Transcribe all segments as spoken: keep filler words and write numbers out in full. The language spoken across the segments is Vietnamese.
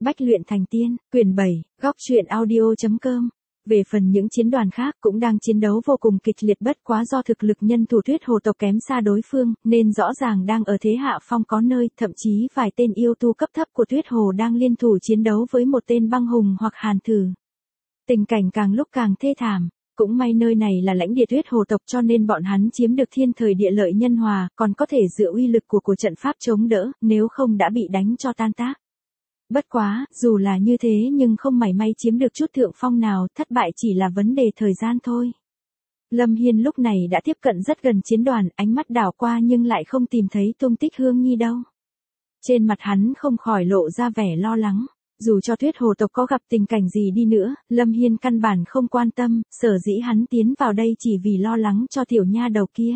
Bách luyện thành tiên, quyển bảy, góc truyện audio.com. Về phần những chiến đoàn khác cũng đang chiến đấu vô cùng kịch liệt, bất quá do thực lực nhân thủ Tuyết Hồ tộc kém xa đối phương, nên rõ ràng đang ở thế hạ phong, có nơi thậm chí vài tên yêu tu cấp thấp của Tuyết Hồ đang liên thủ chiến đấu với một tên băng hùng hoặc hàn thử. Tình cảnh càng lúc càng thê thảm. Cũng may nơi này là lãnh địa Tuyết Hồ tộc cho nên bọn hắn chiếm được thiên thời địa lợi nhân hòa, còn có thể dựa uy lực của của trận pháp chống đỡ, nếu không đã bị đánh cho tan tác. Bất quá, dù là như thế nhưng không mảy may chiếm được chút thượng phong nào, thất bại chỉ là vấn đề thời gian thôi. Lâm Hiên lúc này đã tiếp cận rất gần chiến đoàn, ánh mắt đảo qua nhưng lại không tìm thấy tung tích Hương Nhi đâu. Trên mặt hắn không khỏi lộ ra vẻ lo lắng. Dù cho Tuyết Hồ tộc có gặp tình cảnh gì đi nữa, Lâm Hiên căn bản không quan tâm, sở dĩ hắn tiến vào đây chỉ vì lo lắng cho tiểu nha đầu kia.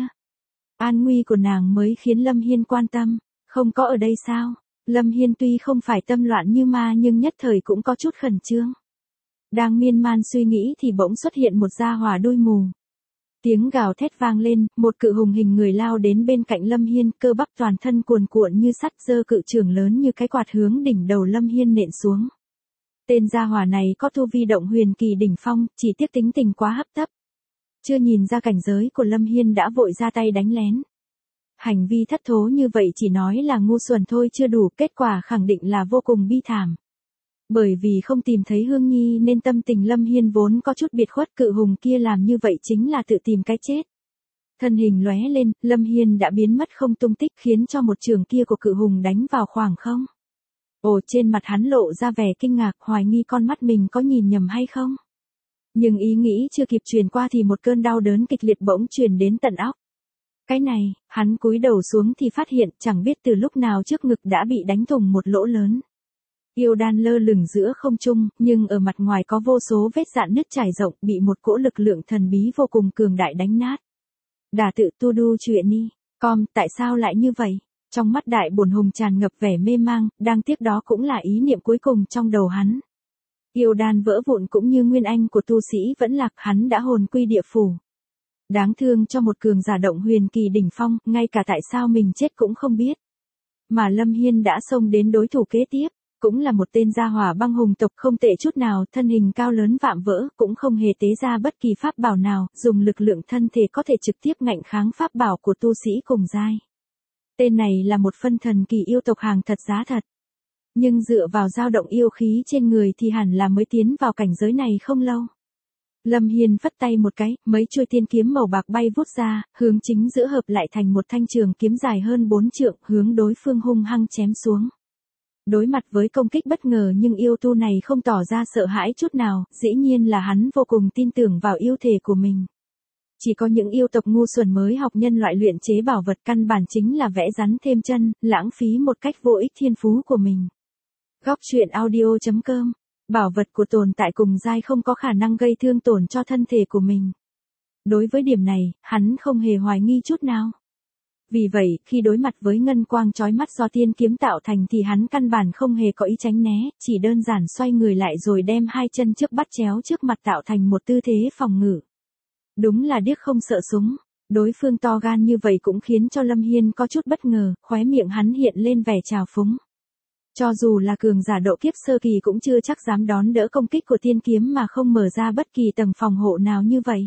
An nguy của nàng mới khiến Lâm Hiên quan tâm, không có ở đây sao? Lâm Hiên tuy không phải tâm loạn như ma nhưng nhất thời cũng có chút khẩn trương. Đang miên man suy nghĩ thì bỗng xuất hiện một gia hỏa đuôi mù. Tiếng gào thét vang lên, một cự hùng hình người lao đến bên cạnh Lâm Hiên, cơ bắp toàn thân cuồn cuộn như sắt, giơ cự chưởng lớn như cái quạt hướng đỉnh đầu Lâm Hiên nện xuống. Tên gia hỏa này có tu vi động huyền kỳ đỉnh phong, chỉ tiếc tính tình quá hấp tấp. Chưa nhìn ra cảnh giới của Lâm Hiên đã vội ra tay đánh lén. Hành vi thất thố như vậy chỉ nói là ngu xuẩn thôi chưa đủ, kết quả khẳng định là vô cùng bi thảm. Bởi vì không tìm thấy Hương Nhi nên tâm tình Lâm Hiên vốn có chút biệt khuất, cự hùng kia làm như vậy chính là tự tìm cái chết. Thân hình lóe lên, Lâm Hiên đã biến mất không tung tích, khiến cho một trường kia của cự hùng đánh vào khoảng không. Ồ, trên mặt hắn lộ ra vẻ kinh ngạc, hoài nghi con mắt mình có nhìn nhầm hay không. Nhưng ý nghĩ chưa kịp truyền qua thì một cơn đau đớn kịch liệt bỗng truyền đến tận óc. Cái này, hắn cúi đầu xuống thì phát hiện chẳng biết từ lúc nào trước ngực đã bị đánh thủng một lỗ lớn. Yêu đan lơ lửng giữa không trung, nhưng ở mặt ngoài có vô số vết rạn nứt trải rộng, bị một cỗ lực lượng thần bí vô cùng cường đại đánh nát. Đả tự tu đu chuyện đi, com, tại sao lại như vậy? Trong mắt đại bổn hùng tràn ngập vẻ mê mang, đang tiếc đó cũng là ý niệm cuối cùng trong đầu hắn. Yêu đan vỡ vụn cũng như nguyên anh của tu sĩ vẫn lạc, hắn đã hồn quy địa phủ. Đáng thương cho một cường giả động huyền kỳ đỉnh phong, ngay cả tại sao mình chết cũng không biết. Mà Lâm Hiên đã xông đến đối thủ kế tiếp, cũng là một tên gia hỏa băng hùng tộc không tệ chút nào, thân hình cao lớn vạm vỡ, cũng không hề tế ra bất kỳ pháp bảo nào, dùng lực lượng thân thể có thể trực tiếp ngạnh kháng pháp bảo của tu sĩ cùng giai. Tên này là một phân thần kỳ yêu tộc hàng thật giá thật. Nhưng dựa vào dao động yêu khí trên người thì hẳn là mới tiến vào cảnh giới này không lâu. Lâm Hiên phất tay một cái, mấy chuôi tiên kiếm màu bạc bay vút ra, hướng chính giữa hợp lại thành một thanh trường kiếm dài hơn bốn trượng, hướng đối phương hung hăng chém xuống. Đối mặt với công kích bất ngờ nhưng yêu tu này không tỏ ra sợ hãi chút nào, dĩ nhiên là hắn vô cùng tin tưởng vào yêu thể của mình. Chỉ có những yêu tộc ngu xuẩn mới học nhân loại luyện chế bảo vật, căn bản chính là vẽ rắn thêm chân, lãng phí một cách vô ích thiên phú của mình. Góc truyện audio.com. Bảo vật của tồn tại cùng giai không có khả năng gây thương tổn cho thân thể của mình. Đối với điểm này, hắn không hề hoài nghi chút nào. Vì vậy, khi đối mặt với ngân quang chói mắt do tiên kiếm tạo thành thì hắn căn bản không hề có ý tránh né, chỉ đơn giản xoay người lại rồi đem hai chân trước bắt chéo trước mặt tạo thành một tư thế phòng ngự. Đúng là điếc không sợ súng. Đối phương to gan như vậy cũng khiến cho Lâm Hiên có chút bất ngờ, khóe miệng hắn hiện lên vẻ trào phúng. Cho dù là cường giả độ kiếp sơ kỳ cũng chưa chắc dám đón đỡ công kích của tiên kiếm mà không mở ra bất kỳ tầng phòng hộ nào như vậy.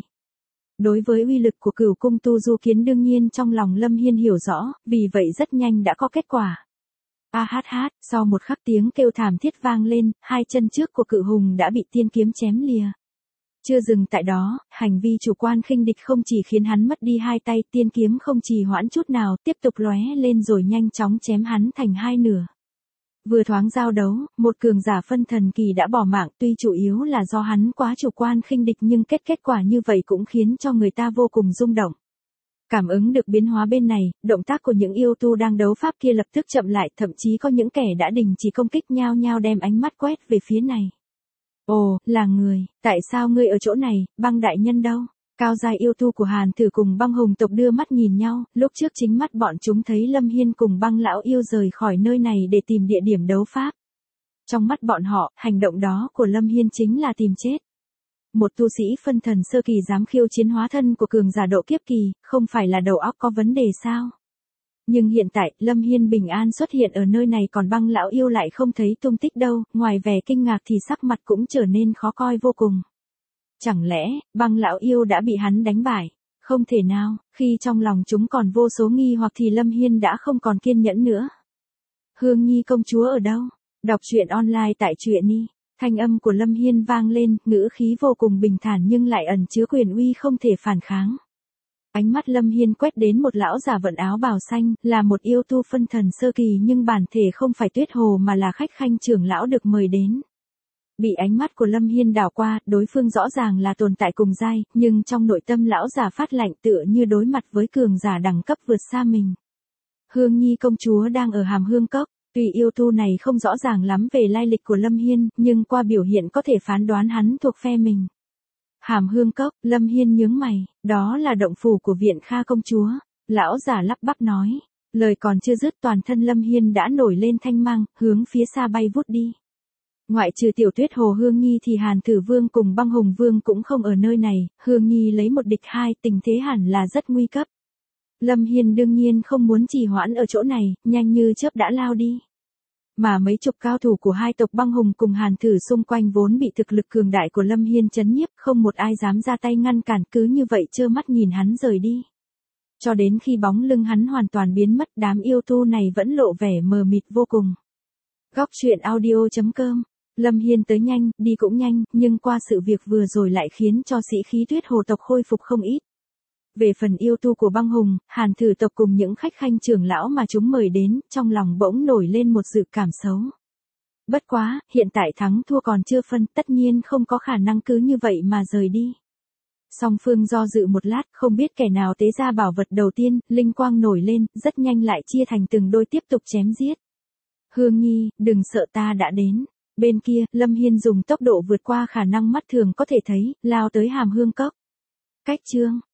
Đối với uy lực của Cửu Cung Tu Du Kiếm đương nhiên trong lòng Lâm Hiên hiểu rõ, vì vậy rất nhanh đã có kết quả. A hát hát, sau một khắc tiếng kêu thảm thiết vang lên, hai chân trước của cự hùng đã bị tiên kiếm chém lìa. Chưa dừng tại đó, hành vi chủ quan khinh địch không chỉ khiến hắn mất đi hai tay, tiên kiếm không trì hoãn chút nào, tiếp tục lóe lên rồi nhanh chóng chém hắn thành hai nửa. Vừa thoáng giao đấu, một cường giả phân thần kỳ đã bỏ mạng, tuy chủ yếu là do hắn quá chủ quan khinh địch nhưng kết kết quả như vậy cũng khiến cho người ta vô cùng rung động. Cảm ứng được biến hóa bên này, động tác của những yêu tu đang đấu pháp kia lập tức chậm lại, thậm chí có những kẻ đã đình chỉ công kích nhao nhao đem ánh mắt quét về phía này. Ồ, là người, tại sao ngươi ở chỗ này, băng đại nhân đâu? Cao giai yêu tu của Hàn Thử cùng băng hùng tộc đưa mắt nhìn nhau, lúc trước chính mắt bọn chúng thấy Lâm Hiên cùng băng lão yêu rời khỏi nơi này để tìm địa điểm đấu pháp. Trong mắt bọn họ, hành động đó của Lâm Hiên chính là tìm chết. Một tu sĩ phân thần sơ kỳ dám khiêu chiến hóa thân của cường giả độ kiếp kỳ, không phải là đầu óc có vấn đề sao? Nhưng hiện tại, Lâm Hiên bình an xuất hiện ở nơi này còn băng lão yêu lại không thấy tung tích đâu, ngoài vẻ kinh ngạc thì sắc mặt cũng trở nên khó coi vô cùng. Chẳng lẽ, băng lão yêu đã bị hắn đánh bại? Không thể nào, khi trong lòng chúng còn vô số nghi hoặc thì Lâm Hiên đã không còn kiên nhẫn nữa. Hương Nhi công chúa ở đâu? Đọc truyện online tại Truyện.y. Thanh âm của Lâm Hiên vang lên, ngữ khí vô cùng bình thản nhưng lại ẩn chứa quyền uy không thể phản kháng. Ánh mắt Lâm Hiên quét đến một lão giả vận áo bào xanh, là một yêu tu phân thần sơ kỳ nhưng bản thể không phải Tuyết Hồ mà là khách khanh trưởng lão được mời đến. Bị ánh mắt của Lâm Hiên đảo qua, đối phương rõ ràng là tồn tại cùng giai, nhưng trong nội tâm lão giả phát lạnh tựa như đối mặt với cường giả đẳng cấp vượt xa mình. Hương Nhi công chúa đang ở Hàm Hương Cốc, tuy yêu tu này không rõ ràng lắm về lai lịch của Lâm Hiên, nhưng qua biểu hiện có thể phán đoán hắn thuộc phe mình. Hàm Hương Cốc, Lâm Hiên nhướng mày, đó là động phủ của Viện Kha công chúa. Lão giả lắp bắp nói, lời còn chưa dứt toàn thân Lâm Hiên đã nổi lên thanh mang, hướng phía xa bay vút đi. Ngoại trừ tiểu Tuyết Hồ Hương Nhi thì Hàn Thử Vương cùng Băng Hùng Vương cũng không ở nơi này, Hương Nhi lấy một địch hai, tình thế hẳn là rất nguy cấp. Lâm Hiên đương nhiên không muốn trì hoãn ở chỗ này, nhanh như chớp đã lao đi. Mà mấy chục cao thủ của hai tộc Băng Hùng cùng Hàn Thử xung quanh vốn bị thực lực cường đại của Lâm Hiên chấn nhiếp, không một ai dám ra tay ngăn cản, cứ như vậy trơ mắt nhìn hắn rời đi. Cho đến khi bóng lưng hắn hoàn toàn biến mất, đám yêu tu này vẫn lộ vẻ mờ mịt vô cùng. Góc truyện audio chấm com. Lâm Hiên tới nhanh, đi cũng nhanh, nhưng qua sự việc vừa rồi lại khiến cho sĩ khí Tuyết Hồ tộc khôi phục không ít. Về phần yêu tu của Băng Hùng, Hàn Thử tộc cùng những khách khanh trưởng lão mà chúng mời đến, trong lòng bỗng nổi lên một dự cảm xấu. Bất quá, hiện tại thắng thua còn chưa phân, tất nhiên không có khả năng cứ như vậy mà rời đi. Song phương do dự một lát, không biết kẻ nào tế ra bảo vật đầu tiên, linh quang nổi lên, rất nhanh lại chia thành từng đôi tiếp tục chém giết. Hương Nhi, đừng sợ, ta đã đến. Bên kia, Lâm Hiên dùng tốc độ vượt qua khả năng mắt thường có thể thấy, lao tới Hàm Hương Cốc. Cách chương